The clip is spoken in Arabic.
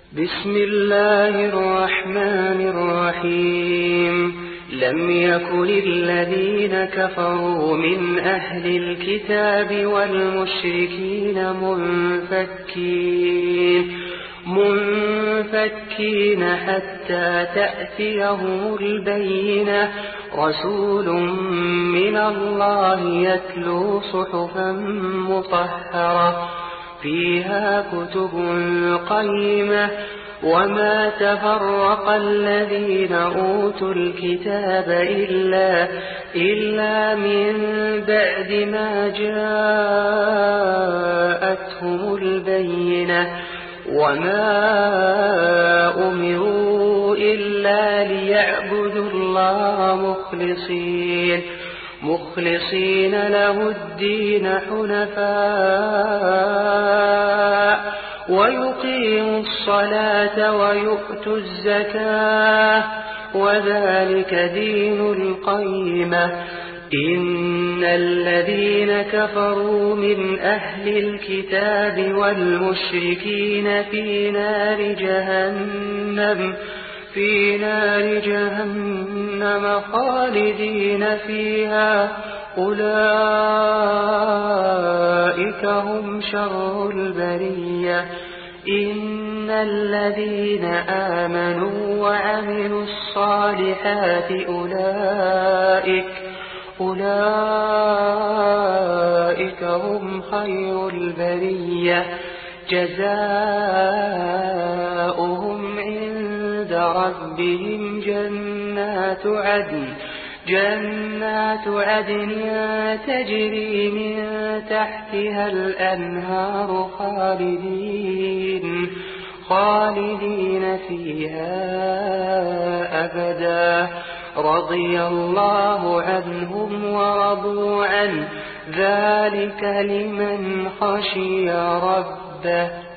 بسم الله الرحمن الرحيم لم يكن الذين كفروا من أهل الكتاب والمشركين منفكين حتى تأتيهم البينة رسول من الله يتلو صحفا مطهرة فيها كتب قيمة وما تفرق الذين أوتوا الكتاب إلا من بعد ما جاءتهم البينة وما أمروا إلا ليعبدوا الله مخلصين له الدين حنفاء ويقيموا الصلاة ويؤتوا الزكاة وذلك دين القيمة إن الذين كفروا من أهل الكتاب والمشركين في نار جهنم خالدين فيها أولئك هم شر البرية إن الذين آمنوا وعملوا الصالحات أولئك هم خير البرية جزاؤهم عند ربهم جنات عدن تجري من تحتها الأنهار خالدين فيها أبدا رضي الله عنهم ورضوا عنه ذلك لمن خشي ربه